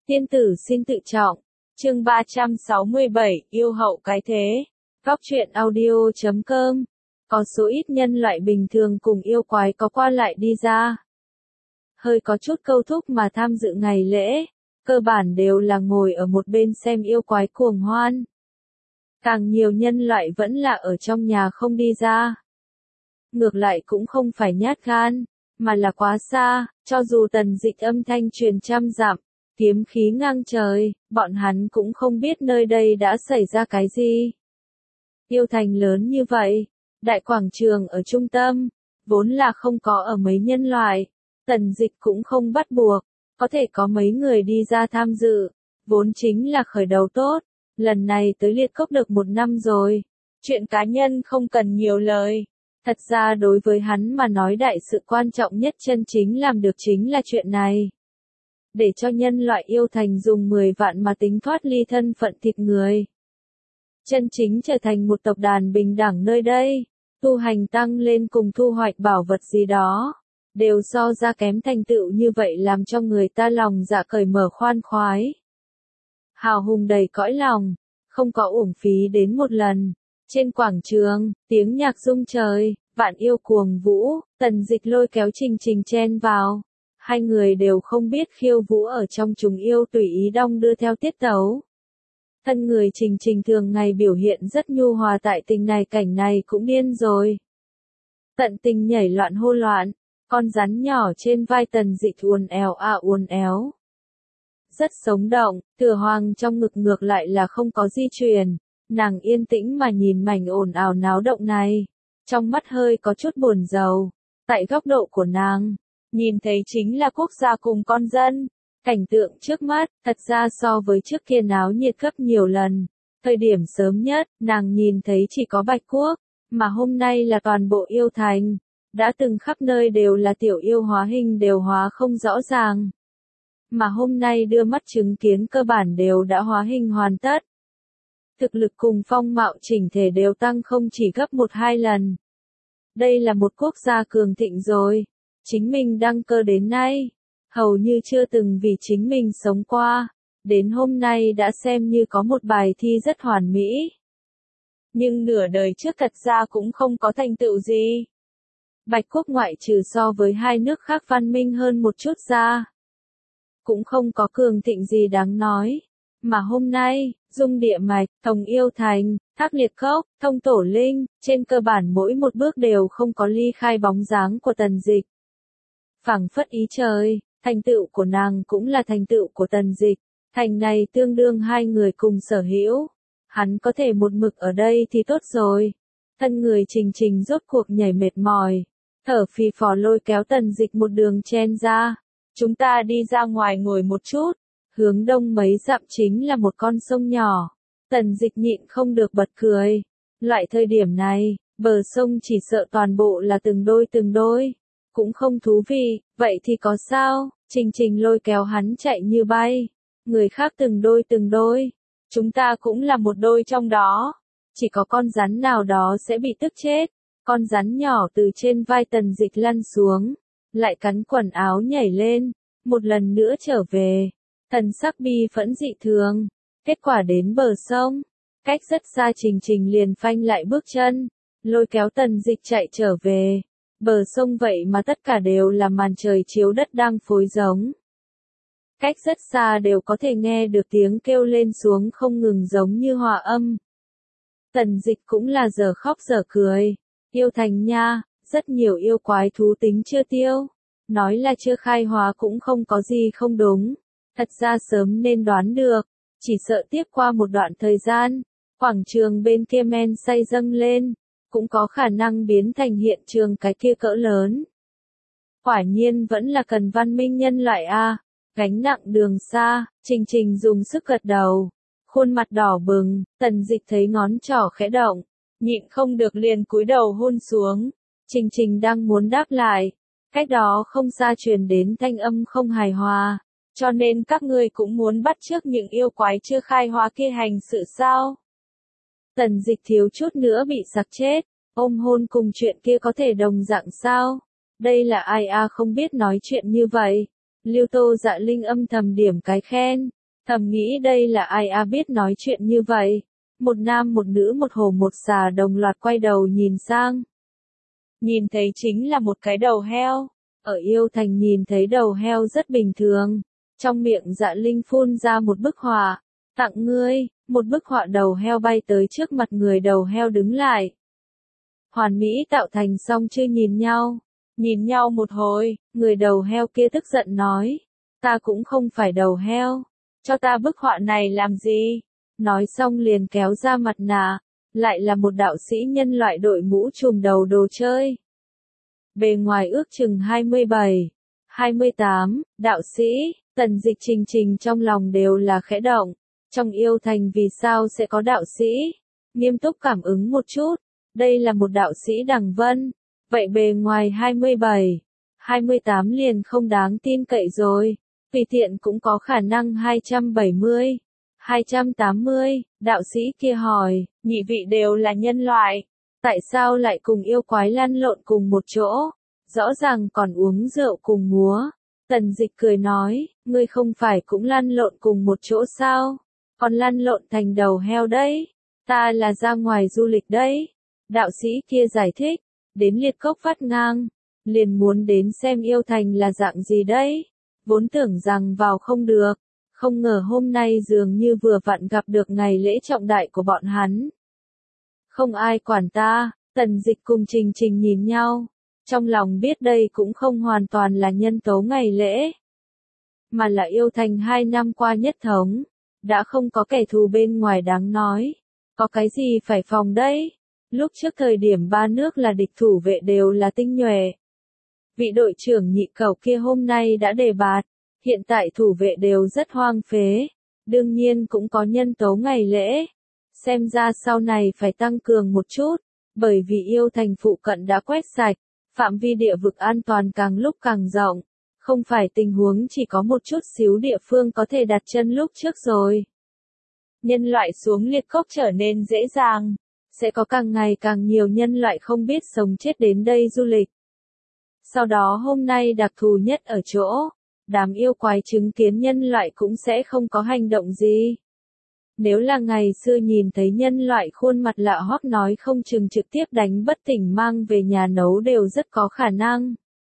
Tiên tử xin tự trọng. Chương 367, yêu hậu cái thế. Góc truyện audio.com. Có số ít nhân loại bình thường cùng yêu quái có qua lại đi ra. Hơi có chút câu thúc mà tham dự ngày lễ, cơ bản đều là ngồi ở một bên xem yêu quái cuồng hoan. Càng nhiều nhân loại vẫn là ở trong nhà không đi ra. Ngược lại cũng không phải nhát gan, mà là quá xa, cho dù Tần Dịch âm thanh truyền trăm dặm, kiếm khí ngang trời, bọn hắn cũng không biết nơi đây đã xảy ra cái gì. Yêu thành lớn như vậy, đại quảng trường ở trung tâm, vốn là không có ở mấy nhân loại, Tần Dịch cũng không bắt buộc, có thể có mấy người đi ra tham dự, vốn chính là khởi đầu tốt, lần này tới Liệt Cốc được 1 năm rồi, chuyện cá nhân không cần nhiều lời. Thật ra đối với hắn mà nói đại sự quan trọng nhất chân chính làm được chính là chuyện này. Để cho nhân loại yêu thành dùng 10 vạn mà tính thoát ly thân phận thịt người. Chân chính trở thành một tộc đàn bình đẳng nơi đây, tu hành tăng lên cùng thu hoạch bảo vật gì đó, đều so ra kém thành tựu như vậy làm cho người ta lòng dạ cởi mở khoan khoái. Hào hùng đầy cõi lòng, không có uổng phí đến một lần. Trên quảng trường, tiếng nhạc rung trời, vạn yêu cuồng vũ, Tần Dịch lôi kéo Trình Trình chen vào. Hai người đều không biết khiêu vũ ở trong chúng yêu tùy ý đong đưa theo tiết tấu. Thân người Trình Trình thường ngày biểu hiện rất nhu hòa tại tình này cảnh này cũng điên rồi. Tận tình nhảy loạn hô loạn, con rắn nhỏ trên vai Tần Dịch uốn éo uốn éo. Rất sống động, Thừa Hoàng trong ngực ngược lại là không có di chuyển. Nàng yên tĩnh mà nhìn mảnh ồn ào náo động này, trong mắt hơi có chút buồn rầu. Tại góc độ của nàng, nhìn thấy chính là quốc gia cùng con dân. Cảnh tượng trước mắt, thật ra so với trước kia náo nhiệt gấp nhiều lần. Thời điểm sớm nhất, nàng nhìn thấy chỉ có Bạch Quốc, mà hôm nay là toàn bộ yêu thành. Đã từng khắp nơi đều là tiểu yêu hóa hình đều hóa không rõ ràng. Mà hôm nay đưa mắt chứng kiến cơ bản đều đã hóa hình hoàn tất. Thực lực cùng phong mạo chỉnh thể đều tăng không chỉ gấp 1-2 lần. Đây là một quốc gia cường thịnh rồi. Chính mình đăng cơ đến nay, hầu như chưa từng vì chính mình sống qua. Đến hôm nay đã xem như có một bài thi rất hoàn mỹ. Nhưng nửa đời trước thật ra cũng không có thành tựu gì. Bạch Quốc ngoại trừ so với hai nước khác văn minh hơn một chút ra, cũng không có cường thịnh gì đáng nói. Mà hôm nay, Dung Địa Mạch, Thông Yêu Thành, Thác Liệt Cốc, Thông Tổ Linh, trên cơ bản mỗi một bước đều không có ly khai bóng dáng của Tần Dịch. Phảng phất ý trời, thành tựu của nàng cũng là thành tựu của Tần Dịch, thành này tương đương hai người cùng sở hữu. Hắn có thể một mực ở đây thì tốt rồi. Thân người Trình Trình rốt cuộc nhảy mệt mỏi, thở phì phò lôi kéo Tần Dịch một đường chen ra. Chúng ta đi ra ngoài ngồi một chút. Hướng đông mấy dặm chính là một con sông nhỏ. Tần Dịch nhịn không được bật cười. Loại thời điểm này, bờ sông chỉ sợ toàn bộ là từng đôi. Cũng không thú vị, vậy thì có sao? Trình Trình lôi kéo hắn chạy như bay. Người khác từng đôi. Chúng ta cũng là một đôi trong đó. Chỉ có con rắn nào đó sẽ bị tức chết. Con rắn nhỏ từ trên vai Tần Dịch lăn xuống. Lại cắn quần áo nhảy lên. Một lần nữa trở về. Thần sắc bi phẫn dị thường. Kết quả đến bờ sông. Cách rất xa Trình Trình liền phanh lại bước chân. Lôi kéo Tần Dịch chạy trở về. Bờ sông vậy mà tất cả đều là màn trời chiếu đất đang phối giống. Cách rất xa đều có thể nghe được tiếng kêu lên xuống không ngừng giống như hòa âm. Tần Dịch cũng là giờ khóc giờ cười. Yêu thành nha, rất nhiều yêu quái thú tính chưa tiêu. Nói là chưa khai hóa cũng không có gì không đúng. Thật ra sớm nên đoán được, chỉ sợ tiếp qua một đoạn thời gian, quảng trường bên kia men say dâng lên, cũng có khả năng biến thành hiện trường cái kia cỡ lớn. Quả nhiên vẫn là cần văn minh nhân loại a, gánh nặng đường xa, Trình Trình dùng sức gật đầu, khuôn mặt đỏ bừng, Tần Dịch thấy ngón trỏ khẽ động, nhịn không được liền cúi đầu hôn xuống. Trình Trình đang muốn đáp lại, cách đó không xa truyền đến thanh âm không hài hòa. Cho nên các ngươi cũng muốn bắt chước những yêu quái chưa khai hóa kia hành sự sao? Tần Dịch thiếu chút nữa bị sặc chết, ôm hôn cùng chuyện kia có thể đồng dạng sao? Đây là ai không biết nói chuyện như vậy. Lưu Tô Dạ Linh âm thầm điểm cái khen, Thầm nghĩ đây là ai biết nói chuyện như vậy. Một nam một nữ một hồ một xà đồng loạt quay đầu nhìn sang. Nhìn thấy chính là một cái đầu heo. Ở Yêu Thành nhìn thấy đầu heo rất bình thường. Trong miệng Dạ Linh phun ra một bức họa. Tặng ngươi, một bức họa đầu heo bay tới trước mặt người đầu heo đứng lại. Hoàn mỹ tạo thành xong chưa nhìn nhau. Nhìn nhau một hồi, người đầu heo kia tức giận nói. Ta cũng không phải đầu heo. Cho ta bức họa này làm gì? Nói xong liền kéo ra mặt nạ. Lại là một đạo sĩ nhân loại đội mũ trùm đầu đồ chơi. Bề ngoài ước chừng 27, 28, đạo sĩ, Tần Dịch Trình Trình trong lòng đều là khẽ động. Trong Yêu Thành vì sao sẽ có đạo sĩ? Nghiêm túc cảm ứng một chút. Đây là một đạo sĩ Đằng Vân. Vậy bề ngoài 27, 28 liền không đáng tin cậy rồi. Tùy tiện cũng có khả năng 270, 280, đạo sĩ kia hỏi, nhị vị đều là nhân loại. Tại sao lại cùng yêu quái lăn lộn cùng một chỗ? Rõ ràng còn uống rượu cùng múa. Tần Dịch cười nói, ngươi không phải cũng lăn lộn cùng một chỗ sao? Còn lăn lộn thành đầu heo đấy. Ta là ra ngoài du lịch đấy. Đạo sĩ kia giải thích, đến Liệt Cốc vắt ngang, liền muốn đến xem Yêu Thành là dạng gì đấy. Vốn tưởng rằng vào không được, không ngờ hôm nay dường như vừa vặn gặp được ngày lễ trọng đại của bọn hắn. Không ai quản ta, Tần Dịch cùng Trình Trình nhìn nhau, trong lòng biết đây cũng không hoàn toàn là nhân tố ngày lễ, mà là Yêu Thành 2 năm qua nhất thống, đã không có kẻ thù bên ngoài đáng nói, có cái gì phải phòng đấy. Lúc trước thời điểm ba nước là địch thủ vệ đều là tinh nhuệ. Vị đội trưởng nhị cầu kia hôm nay đã đề bạt, hiện tại thủ vệ đều rất hoang phế, đương nhiên cũng có nhân tố ngày lễ. Xem ra sau này phải tăng cường một chút, bởi vì Yêu Thành phụ cận đã quét sạch, phạm vi địa vực an toàn càng lúc càng rộng, không phải tình huống chỉ có một chút xíu địa phương có thể đặt chân lúc trước rồi. Nhân loại xuống Liệt Cốc trở nên dễ dàng, sẽ có càng ngày càng nhiều nhân loại không biết sống chết đến đây du lịch. Sau đó hôm nay đặc thù nhất ở chỗ, đám yêu quái chứng kiến nhân loại cũng sẽ không có hành động gì. Nếu là ngày xưa nhìn thấy nhân loại khuôn mặt lạ hoắc nói không chừng trực tiếp đánh bất tỉnh mang về nhà nấu đều rất có khả năng.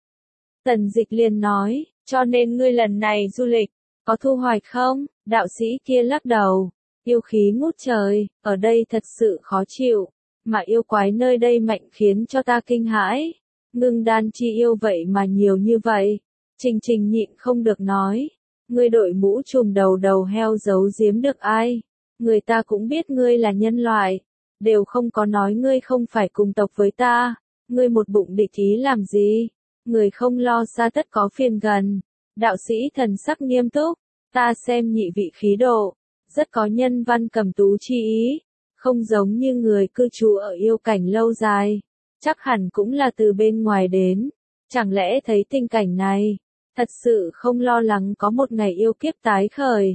Tần Dịch liền nói, cho nên ngươi lần này du lịch, có thu hoạch không? Đạo sĩ kia lắc đầu, yêu khí ngút trời, ở đây thật sự khó chịu, mà yêu quái nơi đây mạnh khiến cho ta kinh hãi. Ngưng đan chi yêu vậy mà nhiều như vậy. Trình Trình nhịn không được nói, ngươi đội mũ trùm đầu heo giấu giếm được ai? Người ta cũng biết ngươi là nhân loại, đều không có nói ngươi không phải cùng tộc với ta, ngươi một bụng địch ý làm gì? Người không lo xa tất có phiền gần. Đạo sĩ thần sắc nghiêm túc, ta xem nhị vị khí độ, rất có nhân văn cầm tú chi ý, không giống như người cư trú ở yêu cảnh lâu dài, chắc hẳn cũng là từ bên ngoài đến, chẳng lẽ thấy tình cảnh này, thật sự không lo lắng có một ngày yêu kiếp tái khởi.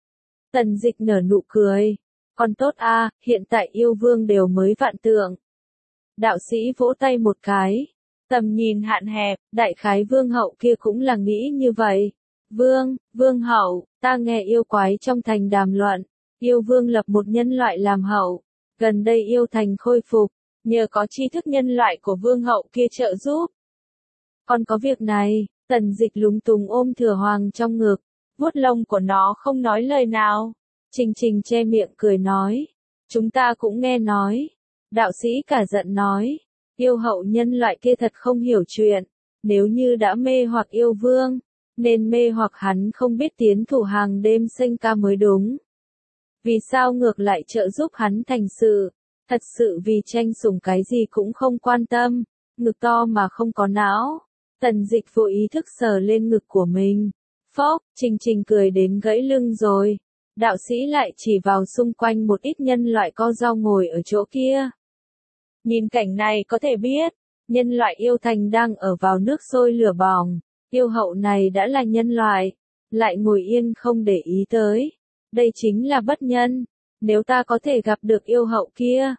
Tần Dịch nở nụ cười, còn tốt a, hiện tại yêu vương đều mới vạn tượng. Đạo sĩ vỗ tay một cái, tầm nhìn hạn hẹp, đại khái vương hậu kia cũng là nghĩ như vậy. Vương hậu, ta nghe yêu quái trong thành đàm luận, yêu vương lập một nhân loại làm hậu, gần đây yêu thành khôi phục, nhờ có tri thức nhân loại của vương hậu kia trợ giúp. Còn có việc này, Tần Dịch lúng túng ôm Thừa Hoàng trong ngực, vuốt lông của nó không nói lời nào. Trình Trình che miệng cười nói, chúng ta cũng nghe nói. Đạo sĩ cả giận nói, yêu hậu nhân loại kia thật không hiểu chuyện, nếu như đã mê hoặc yêu vương, nên mê hoặc hắn không biết tiến thủ hàng đêm sinh ca mới đúng. Vì sao ngược lại trợ giúp hắn thành sự, thật sự vì tranh sủng cái gì cũng không quan tâm, ngực to mà không có não. Tần Dịch vô ý thức sờ lên ngực của mình. Phốc, Trình Trình cười đến gãy lưng rồi. Đạo sĩ lại chỉ vào xung quanh một ít nhân loại co ro ngồi ở chỗ kia. Nhìn cảnh này có thể biết, nhân loại yêu thành đang ở vào nước sôi lửa bỏng. Yêu hậu này đã là nhân loại, lại ngồi yên không để ý tới. Đây chính là bất nhân. Nếu ta có thể gặp được yêu hậu kia,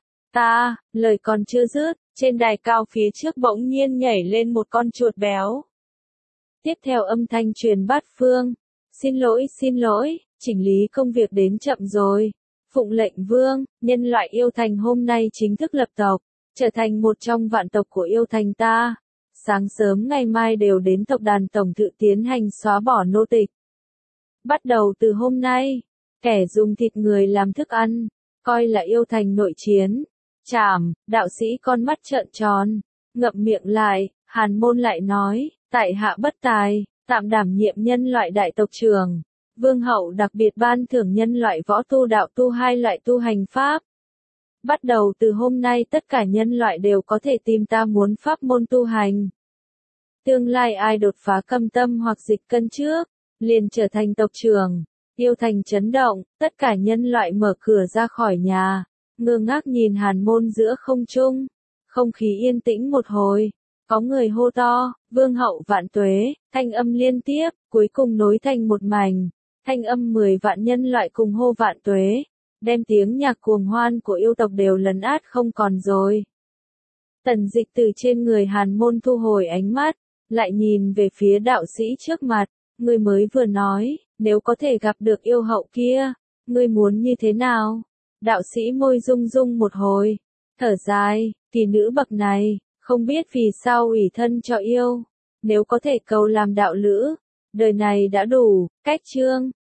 lời còn chưa dứt, trên đài cao phía trước bỗng nhiên nhảy lên một con chuột béo. Tiếp theo âm thanh truyền bát phương. Xin lỗi, chỉnh lý công việc đến chậm rồi. Phụng lệnh vương, nhân loại yêu thành hôm nay chính thức lập tộc, trở thành một trong vạn tộc của yêu thành ta. Sáng sớm ngày mai đều đến tộc đàn tổng thự tiến hành xóa bỏ nô tịch. Bắt đầu từ hôm nay, kẻ dùng thịt người làm thức ăn, coi là yêu thành nội chiến. Chảm, đạo sĩ con mắt trợn tròn, ngậm miệng lại, Hàn Môn lại nói, tại hạ bất tài, tạm đảm nhiệm nhân loại đại tộc trưởng. Vương hậu đặc biệt ban thưởng nhân loại võ tu đạo tu 2 loại tu hành pháp. Bắt đầu từ hôm nay tất cả nhân loại đều có thể tìm ta muốn pháp môn tu hành. Tương lai ai đột phá câm tâm hoặc dịch cân trước, liền trở thành tộc trưởng. Yêu thành chấn động, tất cả nhân loại mở cửa ra khỏi nhà, ngơ ngác nhìn Hàn Môn giữa không trung. Không khí yên tĩnh một hồi, có người hô to, vương hậu vạn tuế, thanh âm liên tiếp, cuối cùng nối thành một mảnh. Thanh âm 10 vạn nhân loại cùng hô vạn tuế, đem tiếng nhạc cuồng hoan của yêu tộc đều lấn át không còn rồi. Tần Dịch từ trên người Hàn Môn thu hồi ánh mắt, lại nhìn về phía đạo sĩ trước mặt, ngươi mới vừa nói, nếu có thể gặp được yêu hậu kia, ngươi muốn như thế nào? Đạo sĩ môi rung rung một hồi, thở dài, kỳ nữ bậc này, không biết vì sao ủy thân cho yêu, nếu có thể cầu làm đạo lữ, đời này đã đủ. Cách chương